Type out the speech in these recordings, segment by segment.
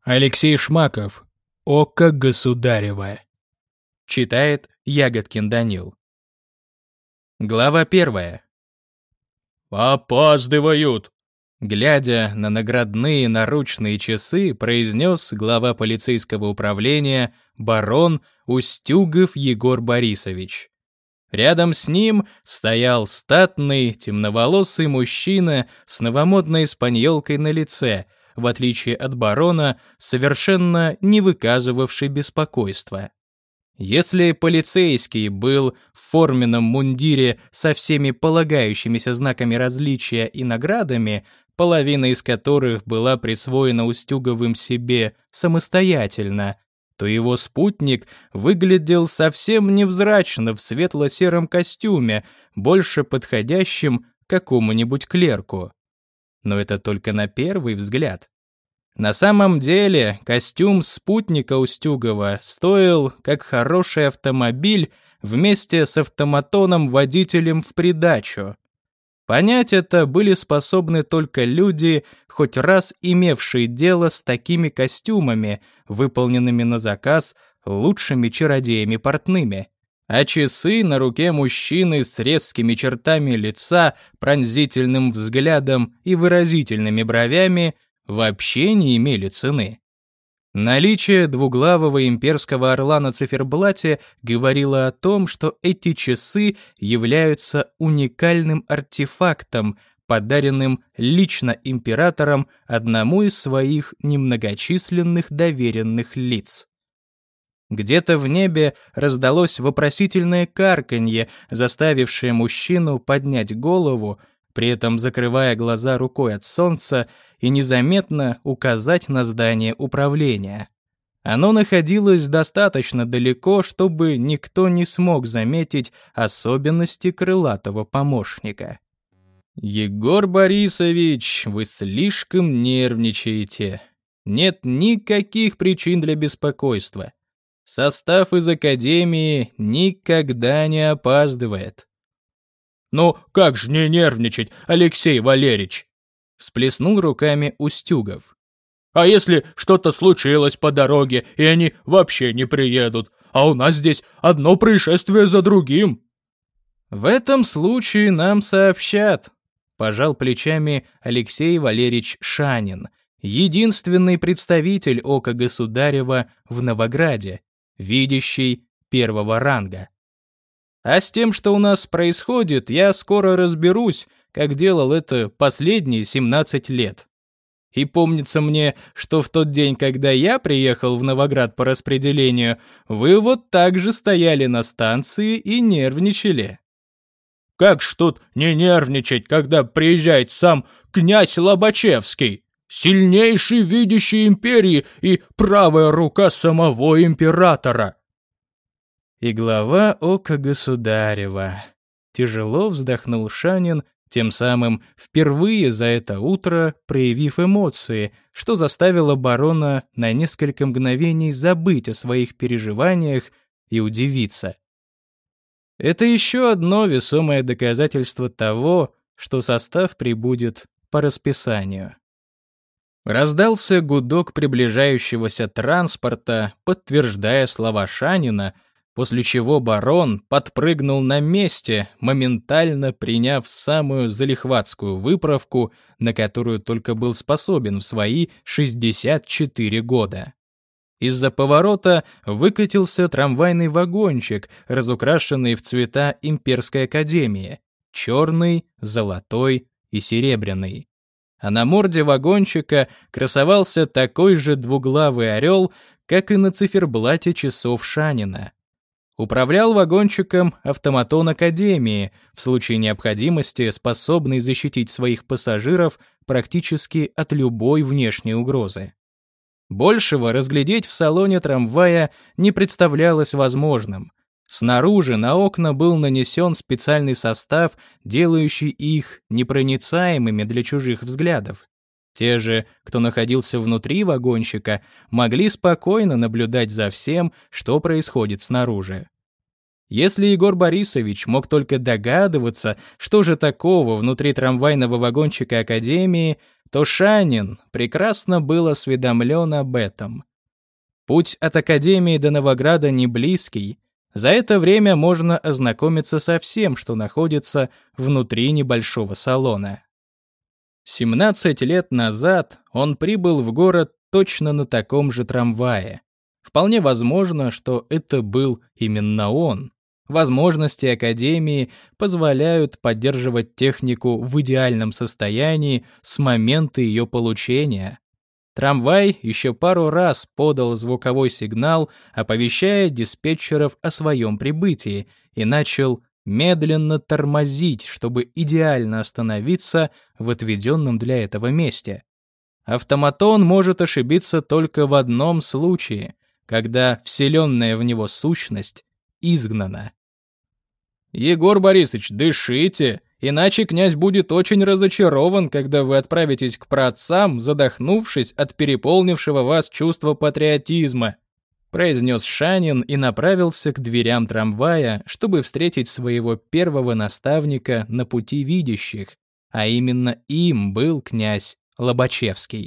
Алексей Шмаков. «Око государева». Читает Ягодкин Данил. Глава 1. «Опаздывают!» Глядя на наградные наручные часы, произнес глава полицейского управления барон Устюгов Егор Борисович. Рядом с ним стоял статный, темноволосый мужчина с новомодной испаньолкой на лице, в отличие от барона, совершенно не выказывавший беспокойства. Если полицейский был в форменном мундире со всеми полагающимися знаками различия и наградами, половина из которых была присвоена Устюговым себе самостоятельно, то его спутник выглядел совсем невзрачно в светло-сером костюме, больше подходящем какому-нибудь клерку. Но это только на первый взгляд. На самом деле, костюм спутника Устюгова стоил, как хороший автомобиль, вместе с автоматоном-водителем в придачу. Понять это были способны только люди, хоть раз имевшие дело с такими костюмами, выполненными на заказ лучшими чародеями-портными. А часы на руке мужчины с резкими чертами лица, пронзительным взглядом и выразительными бровями вообще не имели цены. Наличие двуглавого имперского орла на циферблате говорило о том, что эти часы являются уникальным артефактом, подаренным лично императором одному из своих немногочисленных доверенных лиц. Где-то в небе раздалось вопросительное карканье, заставившее мужчину поднять голову, при этом закрывая глаза рукой от солнца и незаметно указать на здание управления. Оно находилось достаточно далеко, чтобы никто не смог заметить особенности крылатого помощника. «Егор Борисович, вы слишком нервничаете. Нет никаких причин для беспокойства. Состав из академии никогда не опаздывает». «Ну, как же не нервничать, Алексей Валерьевич?» Всплеснул руками Устюгов. «А если что-то случилось по дороге, и они вообще не приедут, а у нас здесь одно происшествие за другим?» «В этом случае нам сообщат», — пожал плечами Алексей Валерьевич Шанин, единственный представитель ока государева в Новограде, видящий первого ранга. «А с тем, что у нас происходит, я скоро разберусь, как делал это последние 17 лет. И помнится мне, что в тот день, когда я приехал в Новоград по распределению, вы вот так же стояли на станции и нервничали». «Как ж тут не нервничать, когда приезжает сам князь Лобачевский, сильнейший видящий империи и правая рука самого императора?» И глава ока государева. Тяжело вздохнул Шанин, тем самым впервые за это утро проявив эмоции, что заставило барона на несколько мгновений забыть о своих переживаниях и удивиться. Это еще одно весомое доказательство того, что состав прибудет по расписанию. Раздался гудок приближающегося транспорта, подтверждая слова Шанина, после чего барон подпрыгнул на месте, моментально приняв самую залихватскую выправку, на которую только был способен в свои 64 года. Из-за поворота выкатился трамвайный вагончик, разукрашенный в цвета Имперской академии — черный, золотой и серебряный. А на морде вагончика красовался такой же двуглавый орел, как и на циферблате часов Шанина. Управлял вагончиком автоматон Академии, в случае необходимости способный защитить своих пассажиров практически от любой внешней угрозы. Большего разглядеть в салоне трамвая не представлялось возможным. Снаружи на окна был нанесен специальный состав, делающий их непроницаемыми для чужих взглядов. Те же, кто находился внутри вагончика, могли спокойно наблюдать за всем, что происходит снаружи. Если Егор Борисович мог только догадываться, что же такого внутри трамвайного вагончика Академии, то Шанин прекрасно был осведомлен об этом. Путь от Академии до Новограда не близкий. За это время можно ознакомиться со всем, что находится внутри небольшого салона. 17 лет назад он прибыл в город точно на таком же трамвае. Вполне возможно, что это был именно он. Возможности Академии позволяют поддерживать технику в идеальном состоянии с момента ее получения. Трамвай еще пару раз подал звуковой сигнал, оповещая диспетчеров о своем прибытии, и начал медленно тормозить, чтобы идеально остановиться в отведенном для этого месте. Автоматон может ошибиться только в одном случае, когда вселенная в него сущность изгнана. «Егор Борисович, дышите, иначе князь будет очень разочарован, когда вы отправитесь к праотцам, задохнувшись от переполнившего вас чувства патриотизма», произнес Шанин и направился к дверям трамвая, чтобы встретить своего первого наставника на пути видящих, а именно им был князь Лобачевский.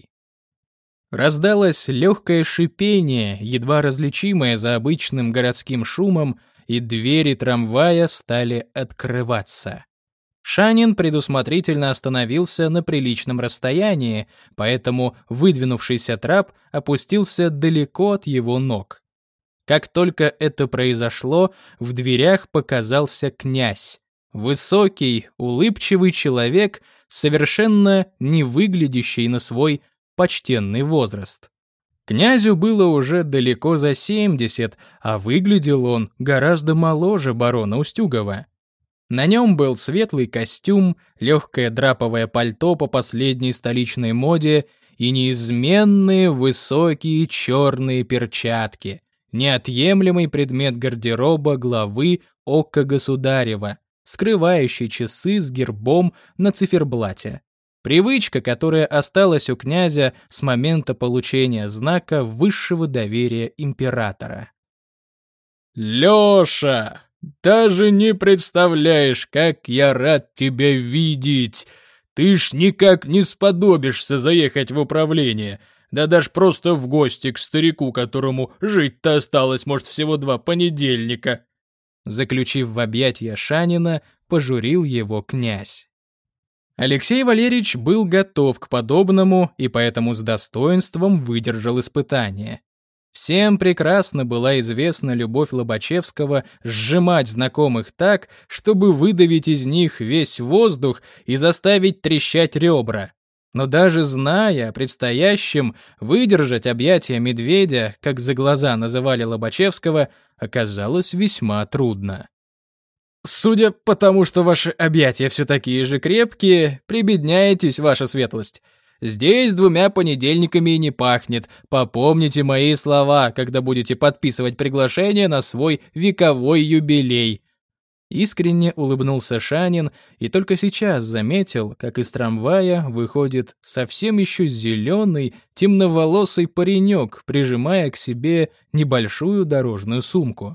Раздалось легкое шипение, едва различимое за обычным городским шумом, и двери трамвая стали открываться. Шанин предусмотрительно остановился на приличном расстоянии, поэтому выдвинувшийся трап опустился далеко от его ног. Как только это произошло, в дверях показался князь. Высокий, улыбчивый человек, совершенно не выглядящий на свой почтенный возраст. Князю было уже далеко за 70, а выглядел он гораздо моложе барона Устюгова. На нем был светлый костюм, легкое драповое пальто по последней столичной моде и неизменные высокие черные перчатки, неотъемлемый предмет гардероба главы Ока Государева, скрывающий часы с гербом на циферблате. Привычка, которая осталась у князя с момента получения знака высшего доверия императора. «Лёша, даже не представляешь, как я рад тебя видеть! Ты ж никак не сподобишься заехать в управление, да даже просто в гости к старику, которому жить-то осталось, может, всего 2 понедельника!» Заключив в объятия Шанина, пожурил его князь. Алексей Валерьевич был готов к подобному и поэтому с достоинством выдержал испытание. Всем прекрасно была известна любовь Лобачевского сжимать знакомых так, чтобы выдавить из них весь воздух и заставить трещать ребра. Но даже зная о предстоящем, выдержать объятия медведя, как за глаза называли Лобачевского, оказалось весьма трудно. «Судя по тому, что ваши объятия все такие же крепкие, прибедняетесь, ваша светлость. Здесь 2 понедельниками и не пахнет. Попомните мои слова, когда будете подписывать приглашение на свой вековой юбилей». Искренне улыбнулся Шанин и только сейчас заметил, как из трамвая выходит совсем еще зеленый, темноволосый паренек, прижимая к себе небольшую дорожную сумку.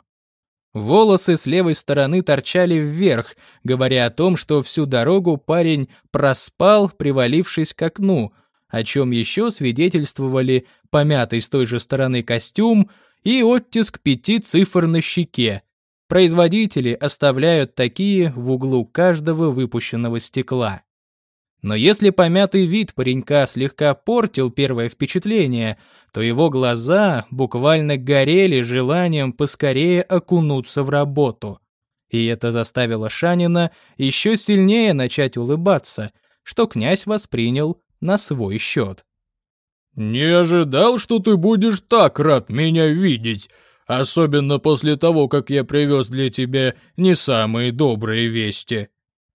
Волосы с левой стороны торчали вверх, говоря о том, что всю дорогу парень проспал, привалившись к окну, о чем еще свидетельствовали помятый с той же стороны костюм и оттиск 5 цифр на щеке. Производители оставляют такие в углу каждого выпущенного стекла. Но если помятый вид паренька слегка портил первое впечатление, то его глаза буквально горели желанием поскорее окунуться в работу. И это заставило Шанина еще сильнее начать улыбаться, что князь воспринял на свой счет. «Не ожидал, что ты будешь так рад меня видеть, особенно после того, как я привез для тебя не самые добрые вести».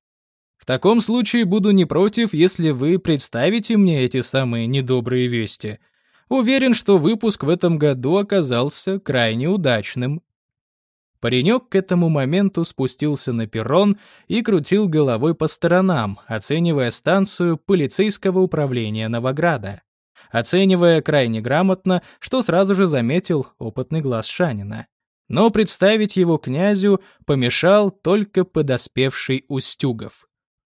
В таком случае буду не против, если вы представите мне эти самые недобрые вести. Уверен, что выпуск в этом году оказался крайне удачным. Паренек к этому моменту спустился на перрон и крутил головой по сторонам, оценивая станцию полицейского управления Новограда. Оценивая крайне грамотно, что сразу же заметил опытный глаз Шанина. Но представить его князю помешал только подоспевший Устюгов.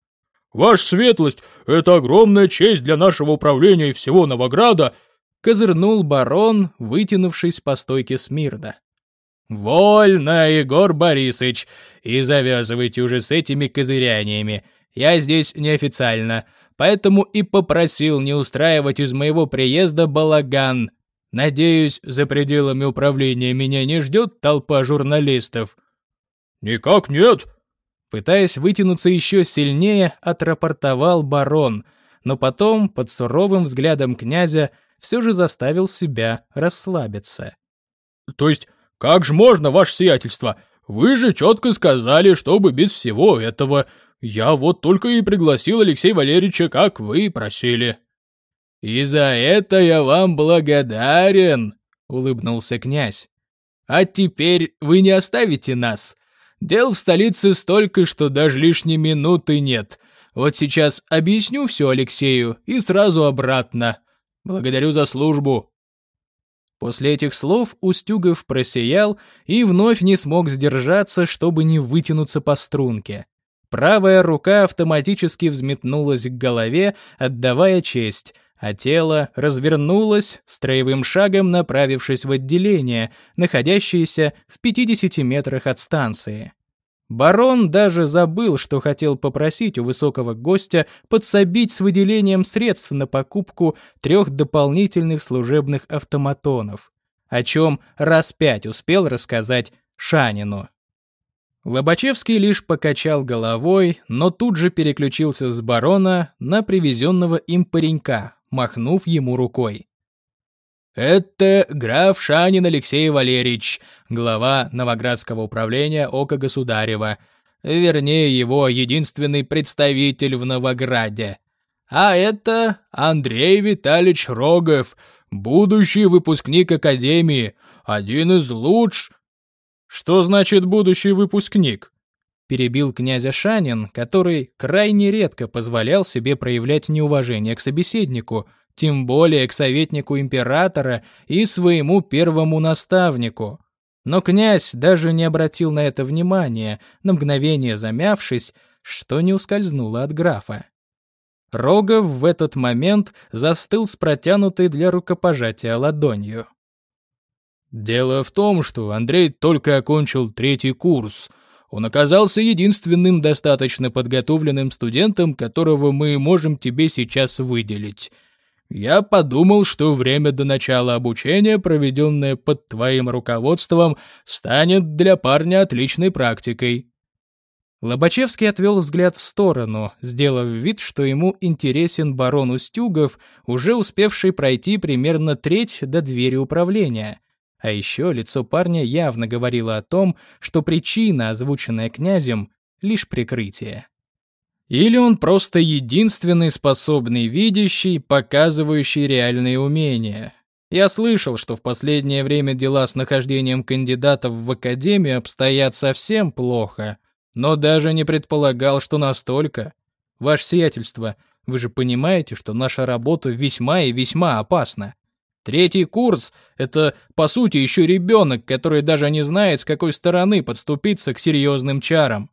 «Ваша светлость, это огромная честь для нашего управления и всего Новограда!» — козырнул барон, вытянувшись по стойке смирно. «Вольно, Егор Борисович, и завязывайте уже с этими козыряниями. Я здесь неофициально, поэтому и попросил не устраивать из моего приезда балаган. Надеюсь, за пределами управления меня не ждет толпа журналистов». «Никак нет!» Пытаясь вытянуться еще сильнее, отрапортовал барон, но потом, под суровым взглядом князя, все же заставил себя расслабиться. «То есть, как же можно, ваше сиятельство? Вы же четко сказали, чтобы без всего этого. Я вот только и пригласил Алексея Валерьевича, как вы и просили». «И за это я вам благодарен», — улыбнулся князь. «А теперь вы не оставите нас? Дел в столице столько, что даже лишней минуты нет. Вот сейчас объясню все Алексею и сразу обратно. Благодарю за службу». После этих слов Устюгов просиял и вновь не смог сдержаться, чтобы не вытянуться по струнке. Правая рука автоматически взметнулась к голове, отдавая честь, а тело развернулось, строевым шагом направившись в отделение, находящееся в 50 метрах от станции. Барон даже забыл, что хотел попросить у высокого гостя подсобить с выделением средств на покупку 3 дополнительных служебных автоматонов, о чем раз 5 успел рассказать Шанину. Лобачевский лишь покачал головой, но тут же переключился с барона на привезенного им паренька, махнув ему рукой. «Это граф Шанин Алексей Валерьевич, глава Новоградского управления Ока Государева, вернее, его единственный представитель в Новограде. А это Андрей Витальевич Рогов, будущий выпускник Академии, один из лучших...» «Что значит будущий выпускник?» — перебил князя Шанин, который крайне редко позволял себе проявлять неуважение к собеседнику, тем более к советнику императора и своему первому наставнику. Но князь даже не обратил на это внимания, на мгновение замявшись, что не ускользнуло от графа. Рогов в этот момент застыл с протянутой для рукопожатия ладонью. «Дело в том, что Андрей только окончил 3-й курс. Он оказался единственным достаточно подготовленным студентом, которого мы можем тебе сейчас выделить. Я подумал, что время до начала обучения, проведенное под твоим руководством, станет для парня отличной практикой». Лобачевский отвел взгляд в сторону, сделав вид, что ему интересен барон Устюгов, уже успевший пройти примерно треть до двери управления. А еще лицо парня явно говорило о том, что причина, озвученная князем, лишь прикрытие. Или он просто единственный способный видящий, показывающий реальные умения. Я слышал, что в последнее время дела с нахождением кандидатов в академию обстоят совсем плохо, но даже не предполагал, что настолько. Ваше сиятельство, вы же понимаете, что наша работа весьма и весьма опасна. 3-й курс — это, по сути, еще ребенок, который даже не знает, с какой стороны подступиться к серьезным чарам.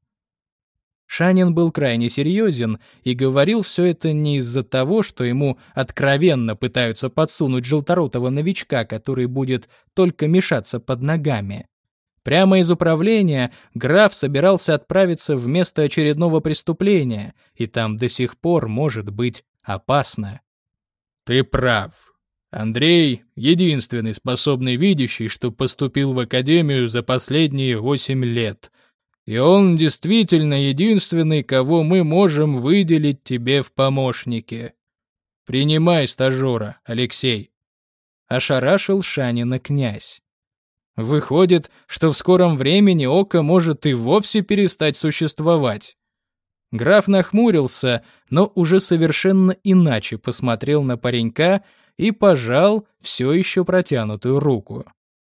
Шанин был крайне серьезен и говорил все это не из-за того, что ему откровенно пытаются подсунуть желторотого новичка, который будет только мешаться под ногами. Прямо из управления граф собирался отправиться в место очередного преступления, и там до сих пор может быть опасно. «Ты прав. Андрей — единственный способный видящий, что поступил в академию за последние 8 лет. И он действительно единственный, кого мы можем выделить тебе в помощники. Принимай стажера, Алексей». Ошарашил Шанина князь. Выходит, что в скором времени Око может и вовсе перестать существовать. Граф нахмурился, но уже совершенно иначе посмотрел на паренька и пожал все еще протянутую руку.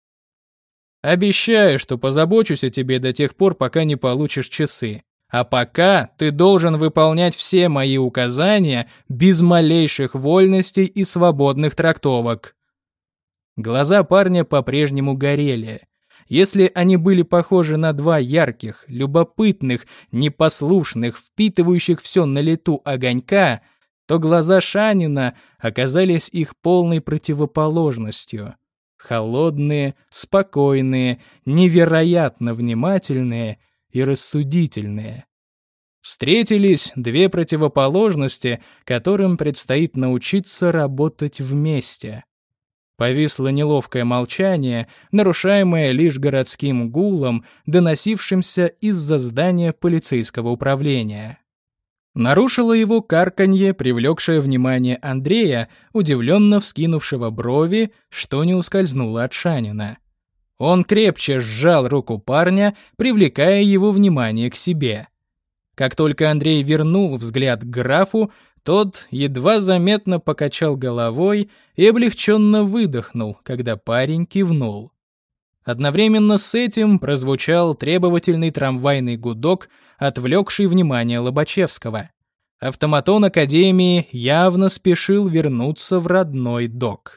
«Обещаю, что позабочусь о тебе до тех пор, пока не получишь часы. А пока ты должен выполнять все мои указания без малейших вольностей и свободных трактовок». Глаза парня по-прежнему горели. если они были похожи на два ярких, любопытных, непослушных, впитывающих все на лету огонька, то глаза Шанина оказались их полной противоположностью. Холодные, спокойные, невероятно внимательные и рассудительные. Встретились две противоположности, которым предстоит научиться работать вместе. Повисло неловкое молчание, нарушаемое лишь городским гулом, доносившимся из-за здания полицейского управления. Нарушило его карканье, привлекшее внимание Андрея, удивленно вскинувшего брови, что не ускользнуло от Шанина. Он крепче сжал руку парня, привлекая его внимание к себе. Как только Андрей вернул взгляд к графу, тот едва заметно покачал головой и облегченно выдохнул, когда парень кивнул. Одновременно с этим прозвучал требовательный трамвайный гудок, отвлекший внимание Лобачевского. Автоматон Академии явно спешил вернуться в родной док.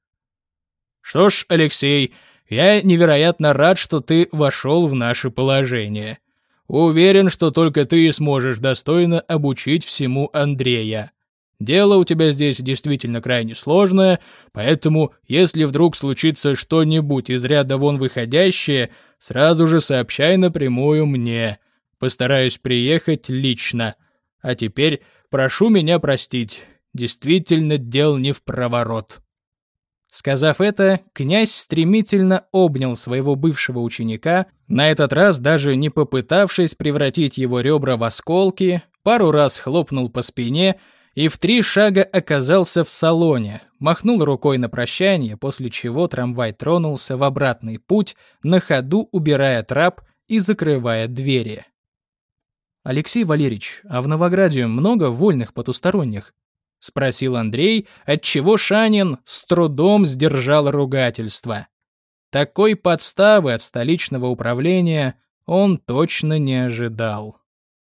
«Что ж, Алексей, я невероятно рад, что ты вошел в наше положение. Уверен, что только ты сможешь достойно обучить всему Андрея. Дело у тебя здесь действительно крайне сложное, поэтому, если вдруг случится что-нибудь из ряда вон выходящее, сразу же сообщай напрямую мне. Постараюсь приехать лично. А теперь прошу меня простить. Действительно, дел не впроворот». Сказав это, князь стремительно обнял своего бывшего ученика, на этот раз даже не попытавшись превратить его ребра в осколки, пару раз хлопнул по спине и в 3 шага оказался в салоне, махнул рукой на прощание, после чего трамвай тронулся в обратный путь, на ходу убирая трап и закрывая двери. «Алексей Валерьевич, а в Новограде много вольных потусторонних?» — спросил Андрей, отчего Шанин с трудом сдержал ругательство. Такой подставы от столичного управления он точно не ожидал.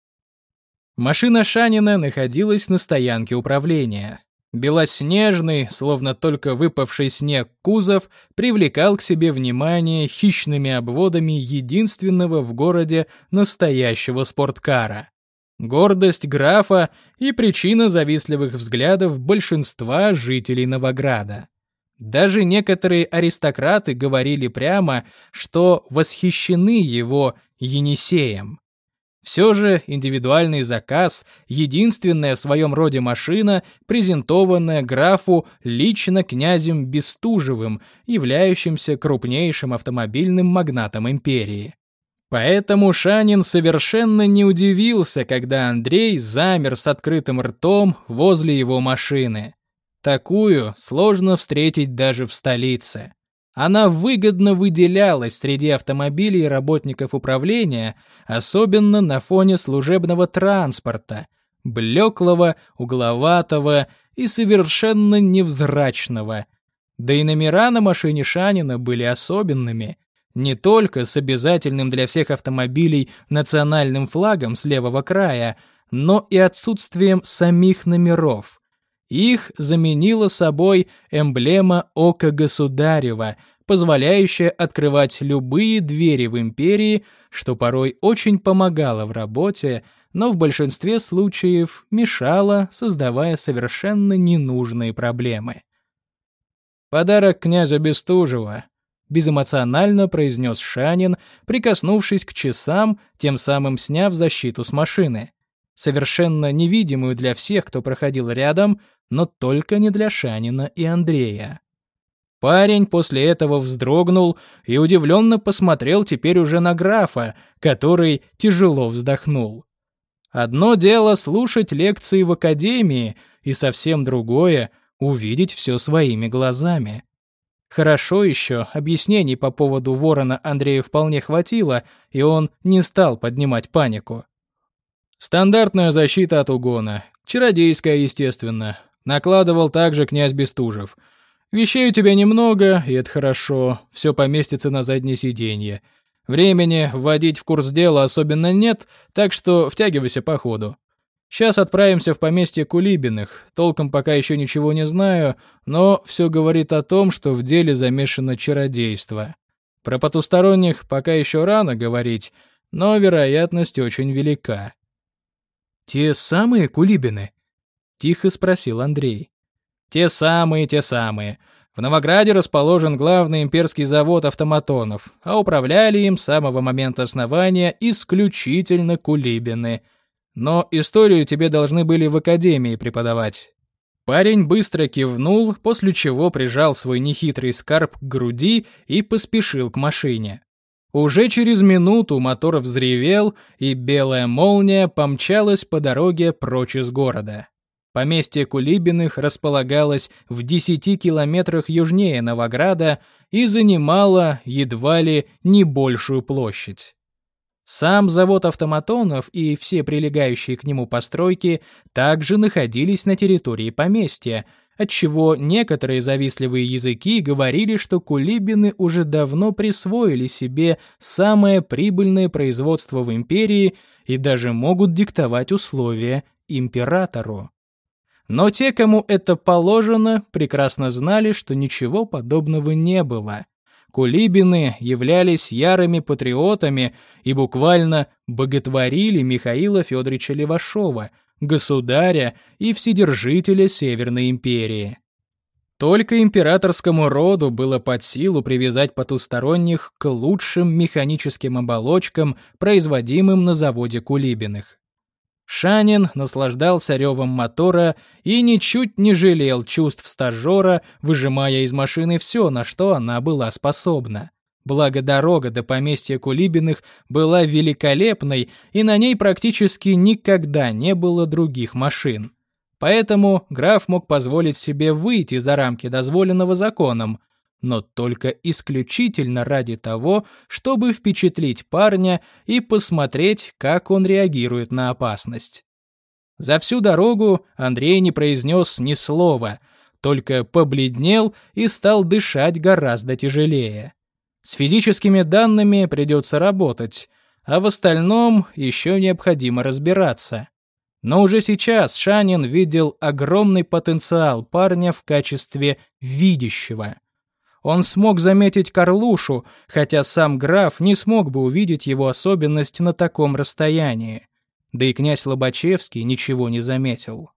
Машина Шанина находилась на стоянке управления. Белоснежный, словно только выпавший снег кузов, привлекал к себе внимание хищными обводами единственного в городе настоящего спорткара. Гордость графа и причина завистливых взглядов большинства жителей Новограда. Даже некоторые аристократы говорили прямо, что восхищены его Енисеем. Все же индивидуальный заказ — единственная в своем роде машина, презентованная графу лично князем Бестужевым, являющимся крупнейшим автомобильным магнатом империи. Поэтому Шанин совершенно не удивился, когда Андрей замер с открытым ртом возле его машины. Такую сложно встретить даже в столице. Она выгодно выделялась среди автомобилей работников управления, особенно на фоне служебного транспорта, блеклого, угловатого и совершенно невзрачного. Да и номера на машине Шанина были особенными. Не только с обязательным для всех автомобилей национальным флагом с левого края, но и отсутствием самих номеров. Их заменила собой эмблема Ока Государева, позволяющая открывать любые двери в империи, что порой очень помогало в работе, но в большинстве случаев мешало, создавая совершенно ненужные проблемы. «Подарок князя Бестужева», — безэмоционально произнес Шанин, прикоснувшись к часам, тем самым сняв защиту с машины. Совершенно невидимую для всех, кто проходил рядом, но только не для Шанина и Андрея. Парень после этого вздрогнул и удивленно посмотрел теперь уже на графа, который тяжело вздохнул. Одно дело слушать лекции в академии, и совсем другое — увидеть все своими глазами. Хорошо еще, объяснений по поводу ворона Андрею вполне хватило, и он не стал поднимать панику. «Стандартная защита от угона. Чародейская, естественно. Накладывал также князь Бестужев. Вещей у тебя немного, и это хорошо. Все поместится на заднее сиденье. Времени вводить в курс дела особенно нет, так что втягивайся по ходу. Сейчас отправимся в поместье Кулибиных. Толком пока еще ничего не знаю, но все говорит о том, что в деле замешано чародейство. Про потусторонних пока еще рано говорить, но вероятность очень велика. «Те самые Кулибины?» — тихо спросил Андрей. «Те самые, те самые. В Новограде расположен главный имперский завод автоматонов, а управляли им с самого момента основания исключительно Кулибины. Но историю тебе должны были в академии преподавать». Парень быстро кивнул, после чего прижал свой нехитрый скарб к груди и поспешил к машине. Уже через минуту мотор взревел, и белая молния помчалась по дороге прочь из города. Поместье Кулибиных располагалось в 10 километрах южнее Новограда и занимало едва ли не большую площадь. Сам завод автоматонов и все прилегающие к нему постройки также находились на территории поместья, отчего некоторые завистливые языки говорили, что Кулибины уже давно присвоили себе самое прибыльное производство в империи и даже могут диктовать условия императору. Но те, кому это положено, прекрасно знали, что ничего подобного не было. Кулибины являлись ярыми патриотами и буквально боготворили Михаила Федоровича Левашова, государя и вседержителя Северной империи. Только императорскому роду было под силу привязать потусторонних к лучшим механическим оболочкам, производимым на заводе Кулибиных. Шанин наслаждался ревом мотора и ничуть не жалел чувств стажера, выжимая из машины все, на что она была способна. Благо дорога до поместья Кулибиных была великолепной, и на ней практически никогда не было других машин. Поэтому граф мог позволить себе выйти за рамки дозволенного законом, но только исключительно ради того, чтобы впечатлить парня и посмотреть, как он реагирует на опасность. За всю дорогу Андрей не произнес ни слова, только побледнел и стал дышать гораздо тяжелее. С физическими данными придется работать, а в остальном еще необходимо разбираться. Но уже сейчас Шанин видел огромный потенциал парня в качестве видящего. Он смог заметить Карлушу, хотя сам граф не смог бы увидеть его особенность на таком расстоянии. Да и князь Лобачевский ничего не заметил.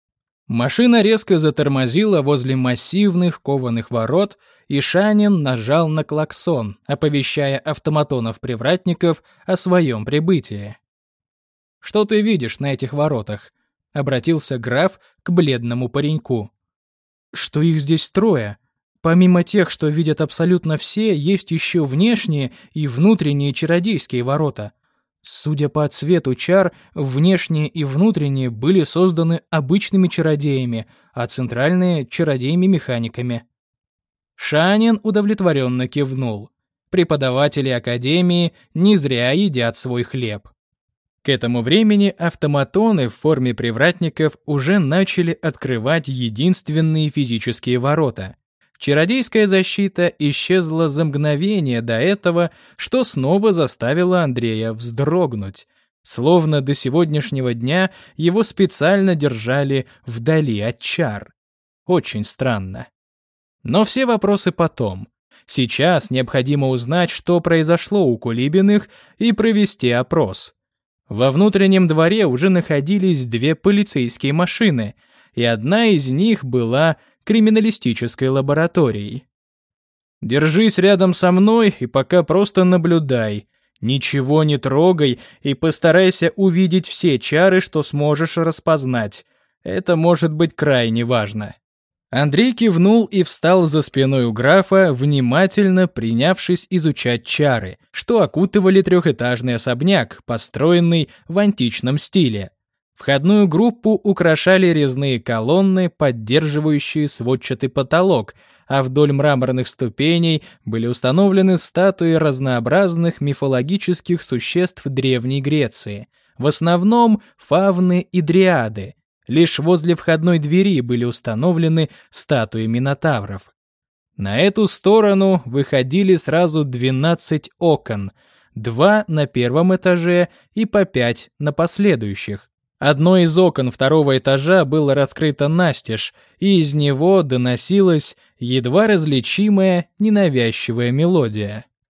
Машина резко затормозила возле массивных кованых ворот, и Шанин нажал на клаксон, оповещая автоматонов-привратников о своем прибытии. «Что ты видишь на этих воротах?» — обратился граф к бледному пареньку. «Что их здесь трое. Помимо тех, что видят абсолютно все, есть еще внешние и внутренние чародейские ворота. Судя по цвету чар, внешние и внутренние были созданы обычными чародеями, а центральные — чародеями-механиками». Шанин удовлетворенно кивнул. Преподаватели академии не зря едят свой хлеб. К этому времени автоматоны в форме привратников уже начали открывать единственные физические ворота. Чародейская защита исчезла за мгновение до этого, что снова заставило Андрея вздрогнуть. Словно до сегодняшнего дня его специально держали вдали от чар. Очень странно. Но все вопросы потом. Сейчас необходимо узнать, что произошло у Кулибиных, и провести опрос. Во внутреннем дворе уже находились 2 полицейские машины, и одна из них была криминалистической лабораторией. «Держись рядом со мной и пока просто наблюдай. Ничего не трогай и постарайся увидеть все чары, что сможешь распознать. Это может быть крайне важно». Андрей кивнул и встал за спиной у графа, внимательно принявшись изучать чары, что окутывали трехэтажный особняк, построенный в античном стиле. Входную группу украшали резные колонны, поддерживающие сводчатый потолок, а вдоль мраморных ступеней были установлены статуи разнообразных мифологических существ Древней Греции, в основном фавны и дриады. Лишь возле входной двери были установлены статуи минотавров. На эту сторону выходили сразу 12 окон, 2 на первом этаже и по 5 на последующих. Одно из окон второго этажа было раскрыто настежь, и из него доносилась едва различимая ненавязчивая мелодия.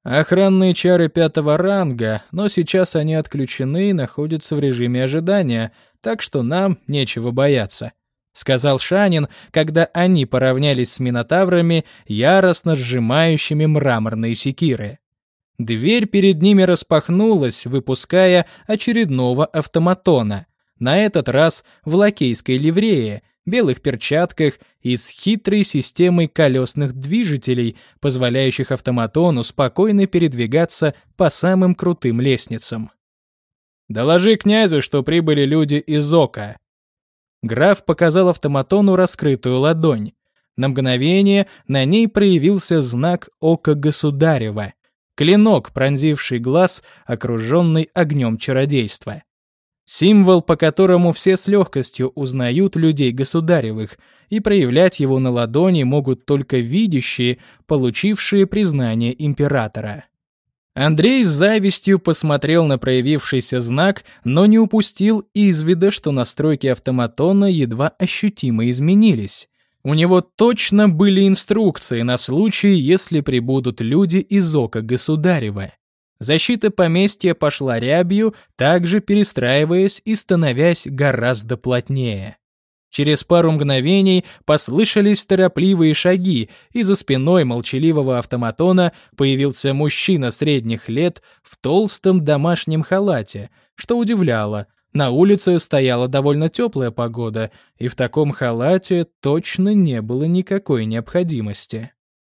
Охранные чары 5-го ранга, но сейчас они отключены и находятся в режиме ожидания, так что нам нечего бояться», — сказал Шанин, когда они поравнялись с минотаврами, яростно сжимающими мраморные секиры. Дверь перед ними распахнулась, выпуская очередного автоматона, на этот раз в лакейской ливрее, белых перчатках и с хитрой системой колесных движителей, позволяющих автоматону спокойно передвигаться по самым крутым лестницам. «Доложи князю, что прибыли люди из Ока». Граф показал автоматону раскрытую ладонь. На мгновение на ней проявился знак Ока Государева, клинок, пронзивший глаз, окруженный огнем чародейства. Символ, по которому все с легкостью узнают людей государевых, и проявлять его на ладони могут только видящие, получившие признание императора. Андрей с завистью посмотрел на проявившийся знак, но не упустил из вида, что настройки автоматона едва ощутимо изменились. У него точно были инструкции на случай, если прибудут люди из Ока Государева. Защита поместья пошла рябью, также перестраиваясь и становясь гораздо плотнее. Через пару мгновений послышались торопливые шаги, и за спиной молчаливого автоматона появился мужчина средних лет в толстом домашнем халате, что удивляло. На улице стояла довольно теплая погода, и в таком халате точно не было никакой необходимости.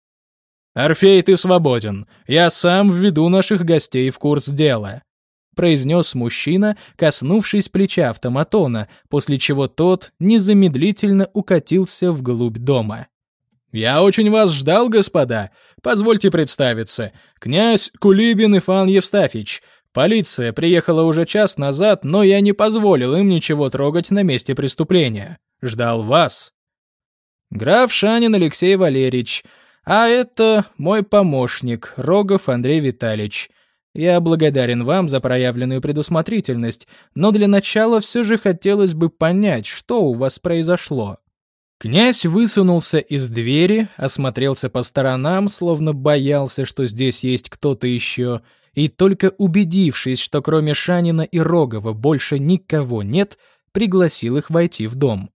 «Орфей, ты свободен. Я сам введу наших гостей в курс дела», — произнес мужчина, коснувшись плеча автоматона, после чего тот незамедлительно укатился вглубь дома. «Я очень вас ждал, господа. Позвольте представиться. Князь Кулибин Ифан Евстафич. Полиция приехала уже час назад, но я не позволил им ничего трогать на месте преступления. Ждал вас. Граф Шанин Алексей Валерьевич. А это мой помощник, Рогов Андрей Витальевич. Я благодарен вам за проявленную предусмотрительность, но для начала все же хотелось бы понять, что у вас произошло». Князь высунулся из двери, осмотрелся по сторонам, словно боялся, что здесь есть кто-то еще, и только убедившись, что кроме Шанина и Рогова больше никого нет, пригласил их войти в дом.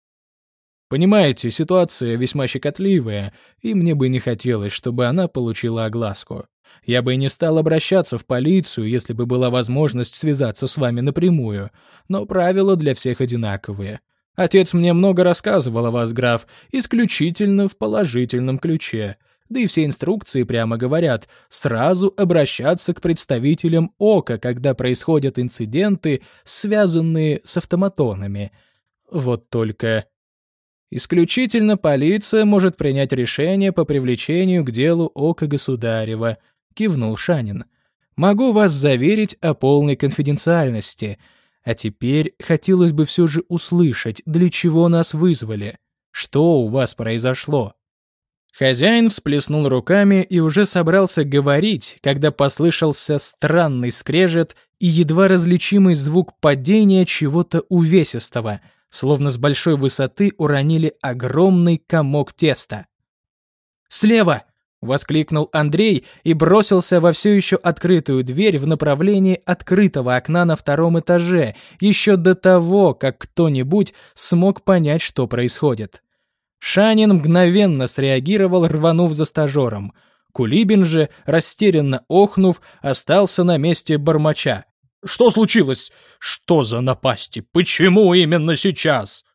«Понимаете, ситуация весьма щекотливая, и мне бы не хотелось, чтобы она получила огласку. Я бы и не стал обращаться в полицию, если бы была возможность связаться с вами напрямую, но правила для всех одинаковые. Отец мне много рассказывал о вас, граф, исключительно в положительном ключе. Да и все инструкции прямо говорят, сразу обращаться к представителям Ока, когда происходят инциденты, связанные с автоматонами. Вот только... Исключительно полиция может принять решение по привлечению к делу Ока Государева», — кивнул Шанин. «Могу вас заверить о полной конфиденциальности. А теперь хотелось бы все же услышать, для чего нас вызвали. Что у вас произошло?» Хозяин всплеснул руками и уже собрался говорить, когда послышался странный скрежет и едва различимый звук падения чего-то увесистого, словно с большой высоты уронили огромный комок теста. «Слева!» — воскликнул Андрей и бросился во все еще открытую дверь в направлении открытого окна на 2-м этаже, еще до того, как кто-нибудь смог понять, что происходит. Шанин мгновенно среагировал, рванув за стажером. Кулибин же, растерянно охнув, остался на месте бормоча. «Что случилось? Что за напасти? Почему именно сейчас?»